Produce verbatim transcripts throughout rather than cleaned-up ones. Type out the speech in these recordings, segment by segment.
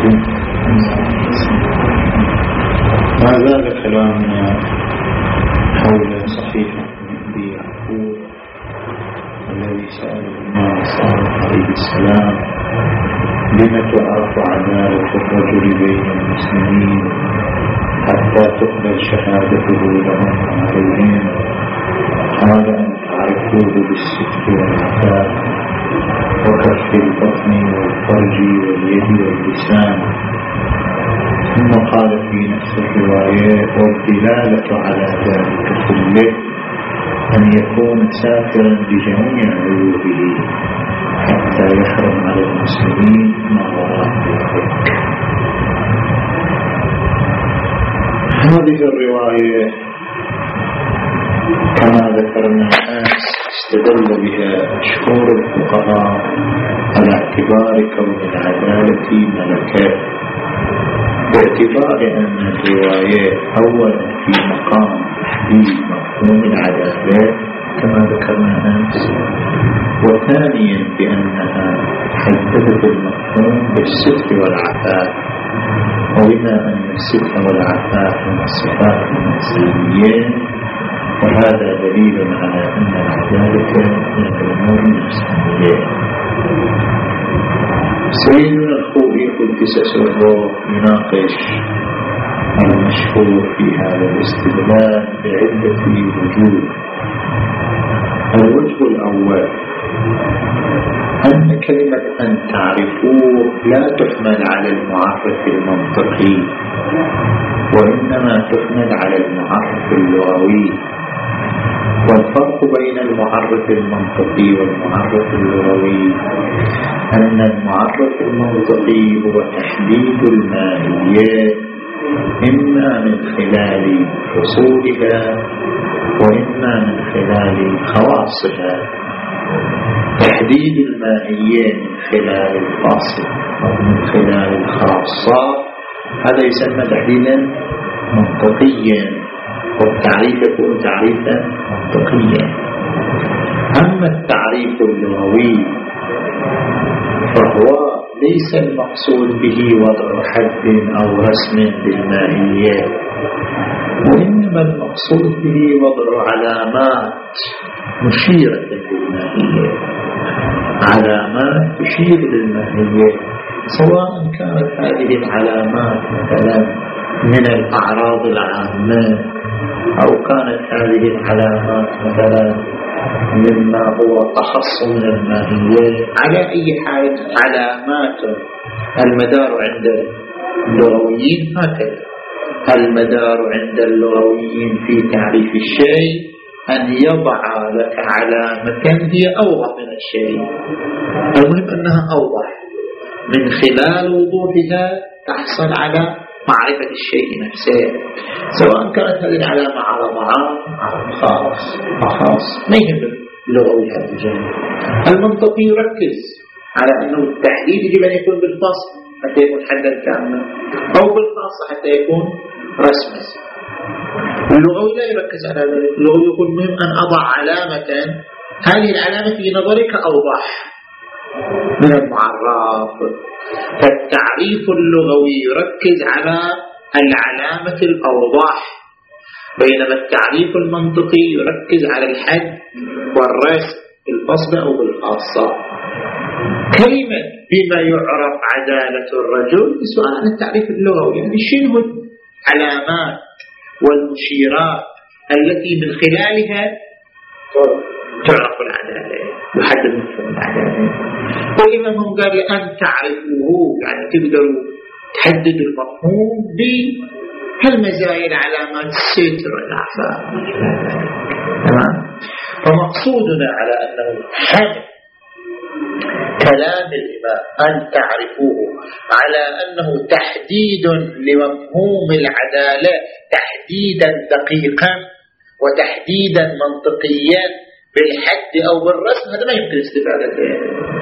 ما زال كلامنا حول صحيفة أبي يعقوب الذي سأل الإمام الصادق عليه السلام: لم تعرف عدالة الرجل بين المسلمين حتى تقبل شهادته لهم عليهم؟ قال: أن تعرفوه بالستر والعفاف وكف البطن والفرج واليد واللسان. ثم قال في نفس الرواية: والدلالة على ذلك كله أن يكون سافرا بجميع عيوبه حتى يحرم على المسلمين ما وراء ذلك. هذه الرواية كما ذكرنا أمس استدل بها مشهور الفقهاء على اعتبار كون العدالة ملكة، باعتبار أن الرواية أولا في مقام تحديد مفهوم العدالة كما ذكرنا أمس، وثانيا بأنها حددت المفهوم بالستر والعفاف، وبما أن الستر والعفاف من الصفات الإنسانية وهذا دليل على أن العدالة من الأمور الإنسانية. سيدنا الخوئي قدس سره يناقش المشهور في هذا الاستدلال بعدة وجوه. الوجه الأول أن كلمة أن تعرفوه لا تحمل على المعرف المنطقي، وإنما تحمل على المعرف اللغوي. والفرق بين المعرف المنطقي والمعرف اللغوي أن المعرف المنطقي هو تحديد الماهية إما من خلال فصولها وإما من خلال خواصها. تحديد الماهية من خلال الفاصل ومن خلال الخاصة هذا يسمى تحديدا منطقيا، والتعريف يكون تعريفا منطقيا. أما التعريف اللغوي فهو ليس المقصود به وضع حد أو رسم للماهية، وإنما المقصود به وضع علامات مشيرة للماهية، علامات تشير للماهية، سواء كانت هذه العلامات مثلا من الأعراض العامة أو كانت هذه العلامات مثلا مما هو أخص من الماهية. على أي حال علامات المدار عند اللغويين هكذا. المدار عند اللغويين في تعريف الشيء أن يضع لك علامة هي أوضح من الشيء، المهم أنها أوضح، من خلال وضوحها تحصل على معرفة الشيء نفسه، سواء كانت هذه العلامة على طعام أو خاص أخاص ما يهم اللغوي هذا الجانب. المنطقي يركز على أنه التحديد يجب أن يكون بالفصل حتى يكون حدا كاملا، أو بالخاص حتى يكون رسما. اللغوي لا يركز على ذلك، اللغوي يقول مهم أن أضع علامة هذه العلامة في نظرك أوضح من المعرف. فالتعريف اللغوي يركز على العلامة الأوضح، بينما التعريف المنطقي يركز على الحد والرسم بالفصل أو بالخاصة. كلمة بما يعرف عدالة الرجل سؤال عن التعريف اللغوي، يعني شنو العلامات والمشيرات التي من خلالها تعرف العدالة وحدد مفهوم العدالة. والإمام هم قال أن تعرفوه يعني تقدروا تحددوا المفهوم بهالمزايا العلامات الستر والعفاف. تمام. ومقصودنا على أنه حمل كلام الإمام أن تعرفوه على أنه تحديد لمفهوم العدالة تحديدا دقيقا وتحديدا منطقيا بالحد أو بالرسم، هذا ما يمكن استفادة به.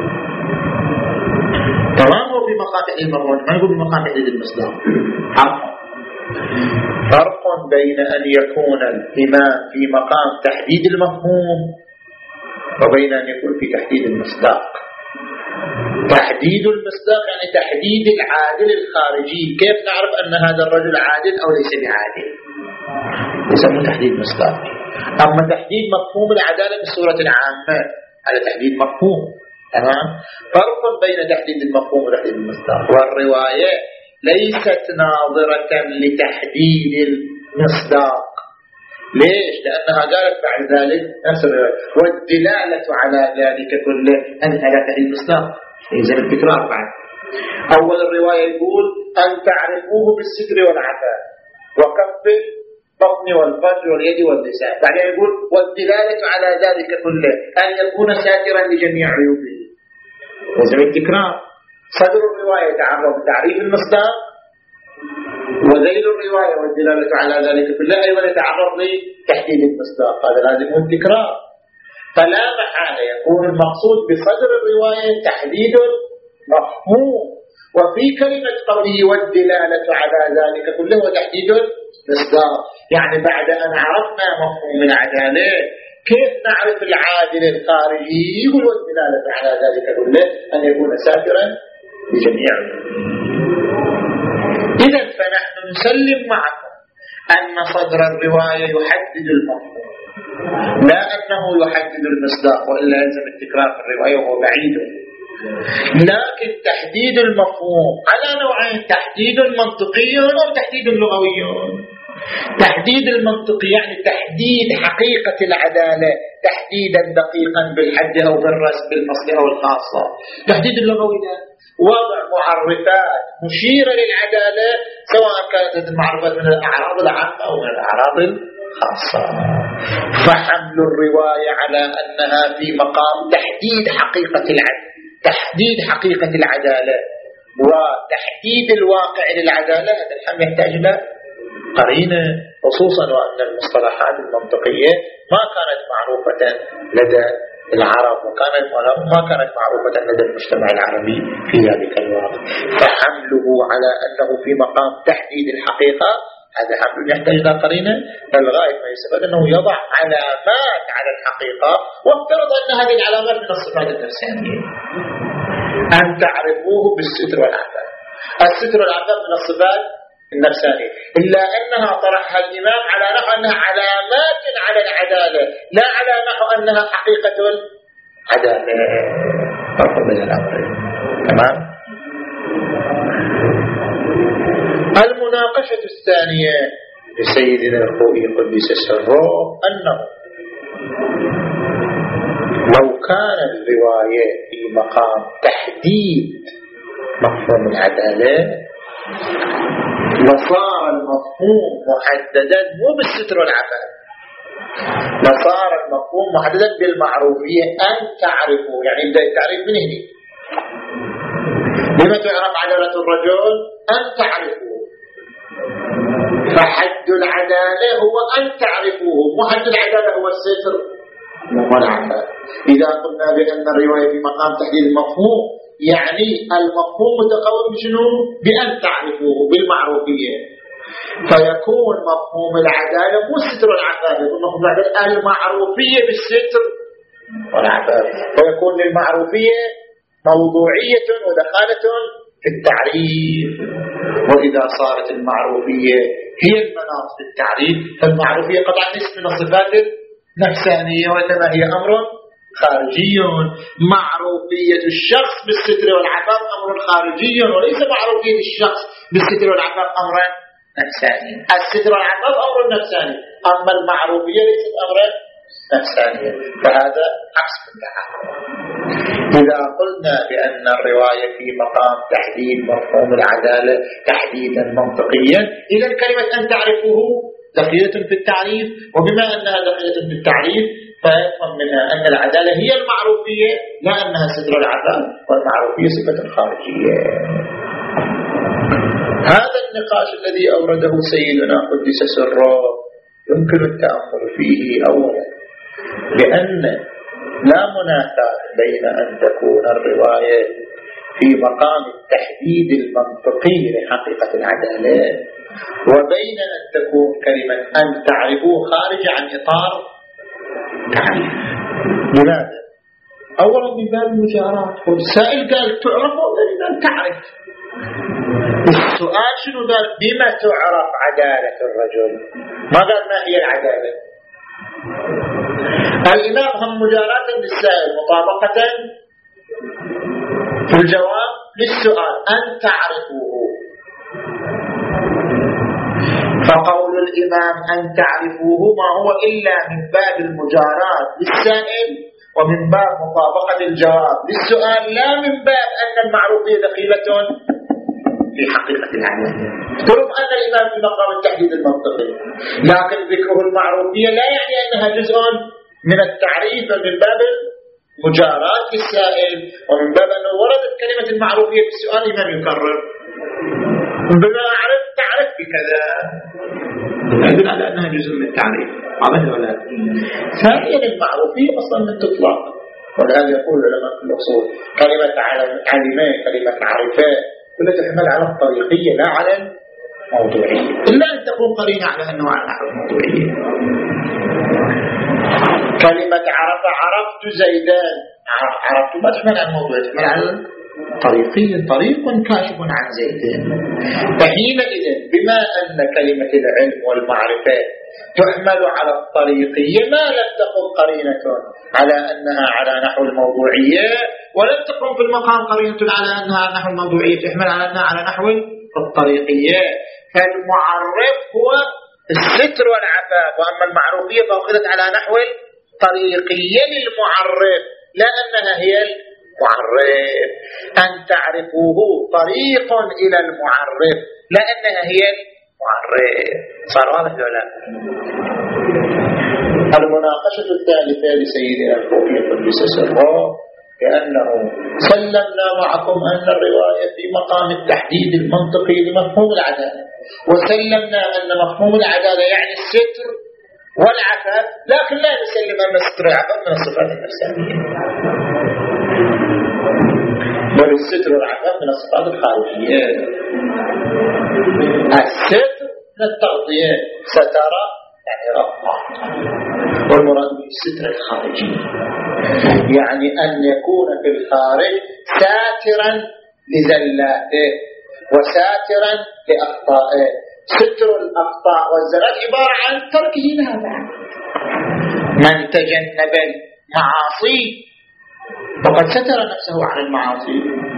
تمام. وفي مقاطع المرون ما نقول بمقام تحديد المصداق. فرق بين أن يكون الإمام في مقام تحديد المفهوم وبين أن يكون في تحديد المصداق. تحديد المصداق يعني تحديد العادل الخارجي. كيف نعرف أن هذا الرجل عادل أو ليس بعادل؟ يسمى تحديد مصداق. أما تحديد مفهوم العدالة بصورة عامة على تحديد مفهوم، تمام؟ فرق بين تحديد المفهوم وتحديد المصداق. والرواية ليست ناظرة لتحديد المصداق. ليش؟ لأنها قالت بعد ذلك والدلالة على ذلك كله أنها لا تحديد المصداق. يلزم التكرار بعد. أول الرواية يقول أن تعرفوه بالستر والعفاف وكف البطن والفرج واليد واللسان. بعدين يقول والدلالة على ذلك كله أن يكون ساترا لجميع عيوبه. يلزم التكرار. صدر الرواية يتعرض لتعريف المصداق، وذيل الرواية والدلالة على ذلك كله أيضا يتعرض لتحديد المصداق. هذا لازم التكرار. فلا محالة يكون المقصود بصدر الرواية تحديد مفهوم، وفي كلمة قوله والدلالة على ذلك كله وتحديد المصداق. يعني بعد أن عرفنا مفهوم العدالة كيف نعرف العادل الخارجي؟ يقول والدلالة على ذلك كله أن يكون ساترا لجميع. إذن فنحن نسلم معكم أن صدر الرواية يحدد المفهوم لا أنه يحدد المصداق، وإلا يلزم التكرار في الرواية وهو بعيد. لكن تحديد المفهوم على نوعين: تحديد منطقي أو تحديد لغوي. تحديد المنطقي يعني تحديد حقيقة العدالة تحديدا دقيقا بالحد أو بالرسم بالفصل أو الخاصة. تحديد اللغوي وضع معرفات مشيرة للعدالة سواء كانت المعرفات من الأعراض العامة أو من الأعراض الخاصة. فحمل الرواية على أنها في مقام تحديد حقيقة العدالة تحديد حقيقة العدالة وتحديد الواقع للعدالة، هذا الحمل يحتاج إلى قرينة، خصوصا وأن المصطلحات المنطقية ما كانت معروفة لدى العرب وكانت ما كانت معروفة لدى المجتمع العربي في ذلك الوقت. فحمله على أنه في مقام تحديد الحقيقة هذا حمل يحتاج إلى قرينة. الغاية ما يستفاد أنه يضع علامات على الحقيقة، وافترض أن هذه العلامات من الصفات النفسانية. أن تعرفوه بالستر والعفاف. الستر والعفاف من الصفات النفسانية، إلا أنها طرحها الإمام على نحو أنها علامات على العدالة لا على نحو أنها حقيقة العدالة. فرق بين الأمرين. تمام. المناقشة الثانية لسيدنا الخوئي قدس سره أنه لو كان الرواية في مقام تحديد مفهوم العدالة لصار المفهوم محددا مو بالستر والعفاف، لصار المفهوم محددا بالمعروفية. أن تعرفوا يعني يبدأ التعريف من هنا. لما تعرف عدالة الرجل؟ أن تعرفوا. فحد العدالة هو أن تعرفوه، محد العدالة هو الستر والعفاف. إذا قلنا بأن الرواية في مقام تحديد المفهوم يعني المفهوم متقوم بشنو؟ بأن تعرفوه بالمعروفية. فيكون مفهوم العدالة مو الستر والعفاف، يكون مفهوم العدالة المعروفية بالستر والعفاف. فيكون للمعروفية موضوعية ودخالة في التعريف. وإذا صارت المعروفية هي المناط في التعريف فالمعروفية قطعا اسم من الصفات النفسانية، وإنما هي أمر خارجي. معروفية الشخص بالستر والعفاف أمر خارجي، وليس معروفية الشخص بالستر والعفاف أمر نفساني. الستر والعفاف أمر نفساني، أما المعروفية ليست أمر نفساني. فهذا عكس التعارض. إذا قلنا بأن الرواية في مقام تحديد مفهوم العدالة تحديدا منطقيا، إذا كلمة أن تعرفه دخيلة في التعريف، وبما أنها دخيلة في التعريف فيفهم منها أن العدالة هي المعروفية لا أنها ستر العفاف، والمعروفية صفة خارجية. هذا النقاش الذي أورده سيدنا قدس سره يمكن التأمل فيه. أولا لأن لا منافاة بين أن تكون الرواية في مقام التحديد المنطقي لحقيقة العدالة وبين أن تكون كلمة أن تعرفوه خارج عن إطار تعريف. لماذا؟ أولا من باب المجارات. والسائل قال تعرف وغير قال تعرف. السؤال شنو قال؟ بما تعرف عدالة الرجل، ما قال ما هي العدالة. الإمام هم مجاراة للسائل مطابقة في الجواب للسؤال أن تعرفوه. فقول الإمام أن تعرفوه ما هو إلا من باب المجاراة للسائل ومن باب مطابقة الجواب للسؤال، لا من باب أن المعروفية دخيلة في حقيقة العدالة. ترى أن الإمام في مقام التحديد المنطقي، لكن ذكره المعروفية لا يعني أنها جزء من التعريف من باب مجاراة السائل، ومن باب أنه وردت كلمة المعروفية في السؤال الإمام يكرر بما عرفت تعرف بكذا، يدل على أنها جزء من التعريف. واضح ولا؟ ثانيا المعروفية أصلا من تطلق، ولهذا يقول علماء الأصول كلمة علماء كلمة عارفاء كلها تحمل على الطريقية لا على الموضوعية، إلا أن تكون قرينة على أنه على نحو الموضوعية. كلمة عرف عرفت زيدان، عرفت ما تحمل على الموضوع، تحمل على طريقية، طريق كاشف عن زيدان. فحينئذ بما أن كلمة العلم والمعرفة تحمل على الطريقية ما لم تكن قرينة على أنها على نحو الموضوعية، ولم تكن في المقام قرينة على أنها على نحو الموضوعية، تحمل على أنها على نحو الطريقية. فالمعرف هو الستر والعفاف، وأما المعروفية فأخذت على نحو الطريقية للمعرف لا أنها هي المعرف. أن تعرفوه طريق إلى المعرف لا أنها هي المعرف. صار واضح ولا؟ المناقشة الثالثة لسيدنا الفوقي قدس سره كأنه سلمنا معكم أن الرواية في مقام التحديد المنطقي لمفهوم العدالة، وسلمنا أن مفهوم العدالة يعني الستر والعفاف، لكن لا نسلم أن الستر والعفاف من الصفات النفسانية، بل الستر والعفاف من الصفات الخارجية. الستر من التغطية، ستر يعني رفع، والمراد بالستر الخارجي يعني أن يكون في الخارج ساترا لزلاته وساترا لأخطائه. ستر الأخطاء والزلات عبارة عن تركه لها. من تجنب المعاصي فقد ستر نفسه عن المعاصي.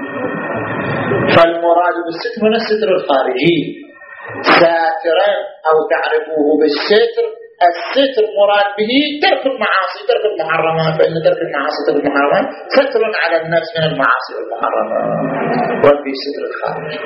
فالمراد بالستر من الستر الخارجي، ساترا أو تعرفوه بالستر. الستر مراد به ترك المعاصي، ترك المحرمات، فإن ترك المعاصي ترك المحرمات ستر على النفس من المعاصي والمحرمات. وفي ستر الخارجي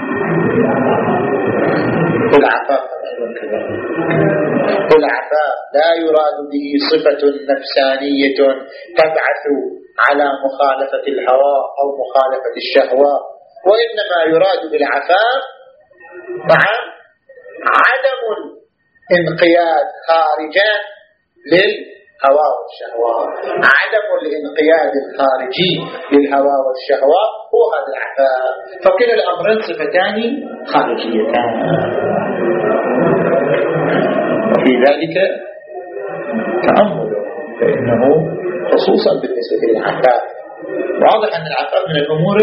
العفاف أيضا كذلك. العفاف لا يراد به صفة نفسانية تبعث على مخالفة الهوى أو مخالفة الشهوة، وإنما يراد بالعفاف مع عدم الانقياد خارجا للهوى والشهوة. عدم الانقياد الخارجي للهوى والشهوة هو هذا العفاف. فكلا الأمرين صفتان خارجيتان، وفي ذلك تأمل، فإنه خصوصا بالنسبة للعفاف واضح أن العفاف من الأمور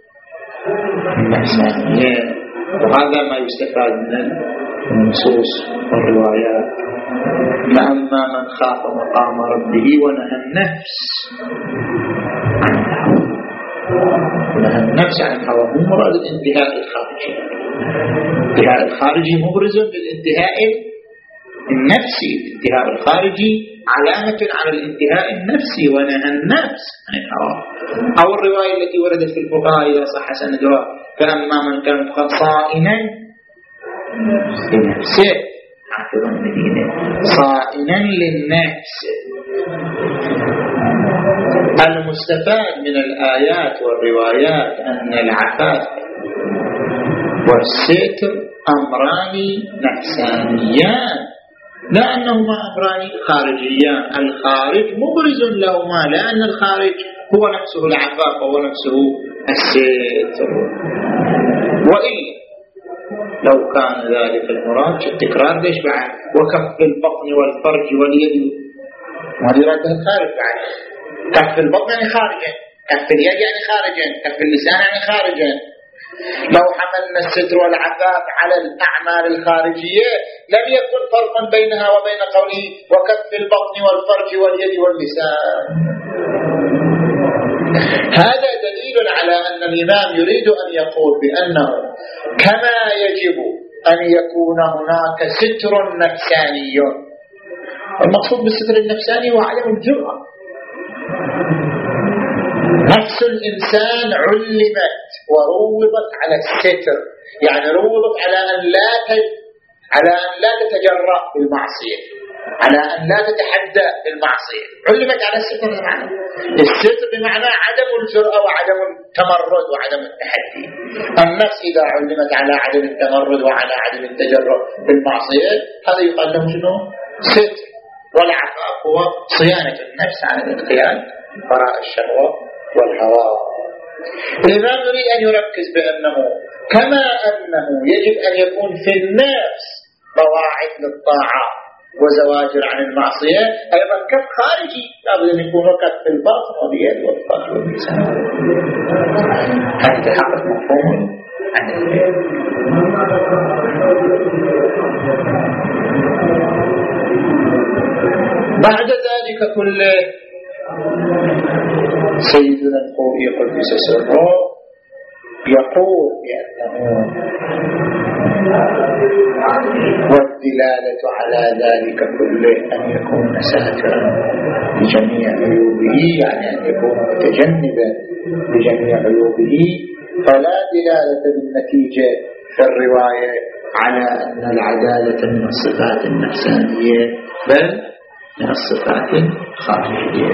النفسانية، وهذا ما يستفاد من النصوص والروايات. فأما من خاف مقام ربه ونهى النفس عن الهوى، ونهى النفس عن الهوى هو مراد الانتهاء الخارجي. الانتهاء الخارجي مبرز للانتهاء النفسي. الانتهاء الخارجي علامة على الانتهاء النفسي، ونهى النفس عن الهوى. أو الرواية التي وردت في الفقهاء إذا صح سندها: فأما من كان صائنا لنفسه، حافظا المدينة، صائنا للنفس. المستفاد من الآيات والروايات أن العفاف والستر أمران نفسانيان، لا أنهما أمران خارجيان. الخارج مبرز لهما، لأن الخارج هو نفسه العفاف وهو نفسه الستر. وإلا لو كان ذلك المراد التكرار ليش بعد وكف البطن والفرج واليد، وهذه رده الخارج بعد كف البطن يعني خارجا، كف اليد يعني خارجا، كف اللسان يعني خارجا. لو حملنا الستر والعفاف على الأعمال الخارجية لم يكن فرقا بينها وبين قوله وكف البطن والفرج واليد واللسان. هذا دليل على أن الإمام يريد أن يقول بأنه كما يجب أن يكون هناك ستر نفساني، المقصود بالستر النفساني هو عدم الجرأة. نفس الإنسان علمت وروضت على الستر، يعني روضت على أن لا تج... على أن لا تتجرأ بالمعصية، على أن لا تتحدى بالمعصية. علمت على الستر بمعنى الستر بمعنى عدم الجرأة وعدم التمرد وعدم التحدي. النفس إذا علمت على عدم التمرد وعلى عدم التجرؤ بالمعصية هذا يقال له شنو؟ ستر. والعفاف هو صيانة النفس عن الانقياد وراء الشهوة والهوى. الإمام يريد أن يركز بأنه كما أنه يجب أن يكون في النفس قواعد للطاعة وزواجر عن المعصية، أيضا كف خارجي لابد أن يكون كف في الباطن واليد والفرج واللسان. هذا تحقق مفهوم عن الفعل. بعد ذلك كله سيدنا الخوئي قدس سره يقول بأنه والدلالة على ذلك كله أن يكون ساترا لجميع عيوبه، يعني أن يكون متجنبا لجميع عيوبه، فلا دلالة بالنتيجة في الرواية على أن العدالة من الصفات النفسانية بل من الصفات الخارجية.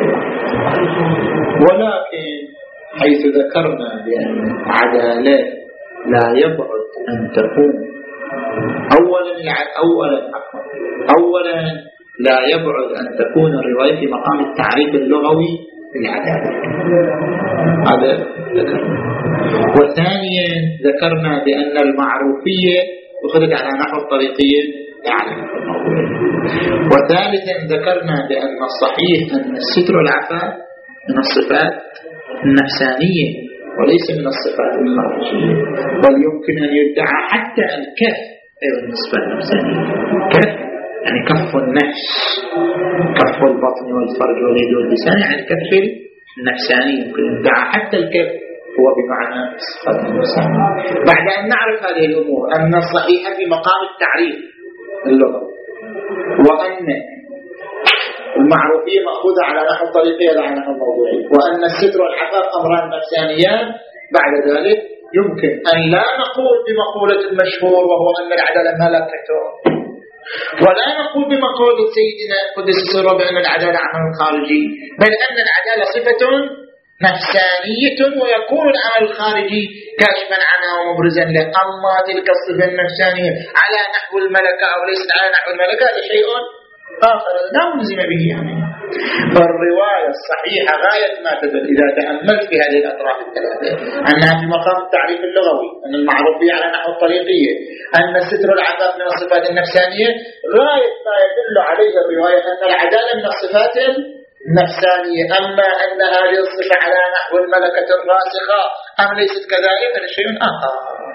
ولكن حيث ذكرنا بأن العدالة لا يبعد أن تكون أولا أولا أولا لا يبعد أن تكون الرواية في مقام التعريف اللغوي للعدالة، هذا ذكرنا. وثانيا ذكرنا بأن المعروفية أخذت على نحو الطريقية يعني. وثالثا ذكرنا بأن الصحيح أن الستر والعفاف من الصفات النفسانية وليس من الصفات الخارجية، بل يمكن أن يدعى حتى الكف أيضا من الصفات النفسانية. كف يعني كف النفس، كف البطن والفرج واليد واللسان، يعني الكف النفساني يمكن أن يدعى حتى الكف هو بمعنى الصفات النفسانية. بعد أن نعرف هذه الأمور أن الصحيح في مقام التعريف اللغوي، وأن المعروفية مأخوذة على نحو الطريقية لا على نحو الموضوعي، وأن الستر والعفاف أمران نفسانيان، بعد ذلك يمكن أن لا نقول بمقولة المشهور وهو أن العدالة ملكة، ولا نقول بمقولة سيدنا قدس سره بأن العدالة عمل خارجي، بل أن العدالة صفة نفسانية ويكون العمل الخارجي كاشفا عنها ومبرزا له. أما تلك الصفة النفسانية على نحو الملكة أو ليست على نحو الملكة هذا شيء آخر لا ملزم به. يعني فالرواية الصحيحة غاية ما تدل إذا تأملت في هذه الأطراف الثلاثة أنها في مقام التعريف اللغوي، أن المعروفية على نحو الطريقية، أن الستر والعفاف من الصفات النفسانية، غاية ما يدل عليه الرواية أن العدالة من الصفات النفسانية. أما أن هذه الصفة على نحو الملكة الراسخة أم ليست كذلك هذا شيء آخر.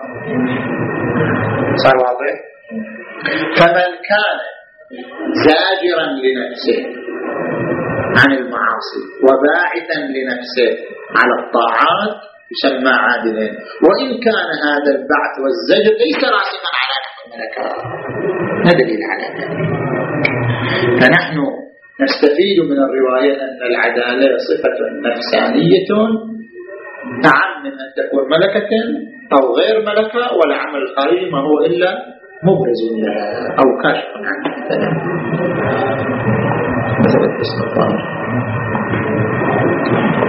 صار واضح؟ فمن كان زاجرا لنفسه عن المعاصي وباعثا لنفسه على الطاعات يسمى عادلا، وإن كان هذا البعث والزجر ليس راسخا على نحو الملكة. ما دليل على ذلك؟ فنحن نستفيد من الرواية أن العدالة صفة نفسانية أعم من أن تكون ملكة أو غير ملكة، والعمل الخارجي ما هو إلا مبرز لها أو كاشف عنها. مثلا مثل الاسم الطاهر.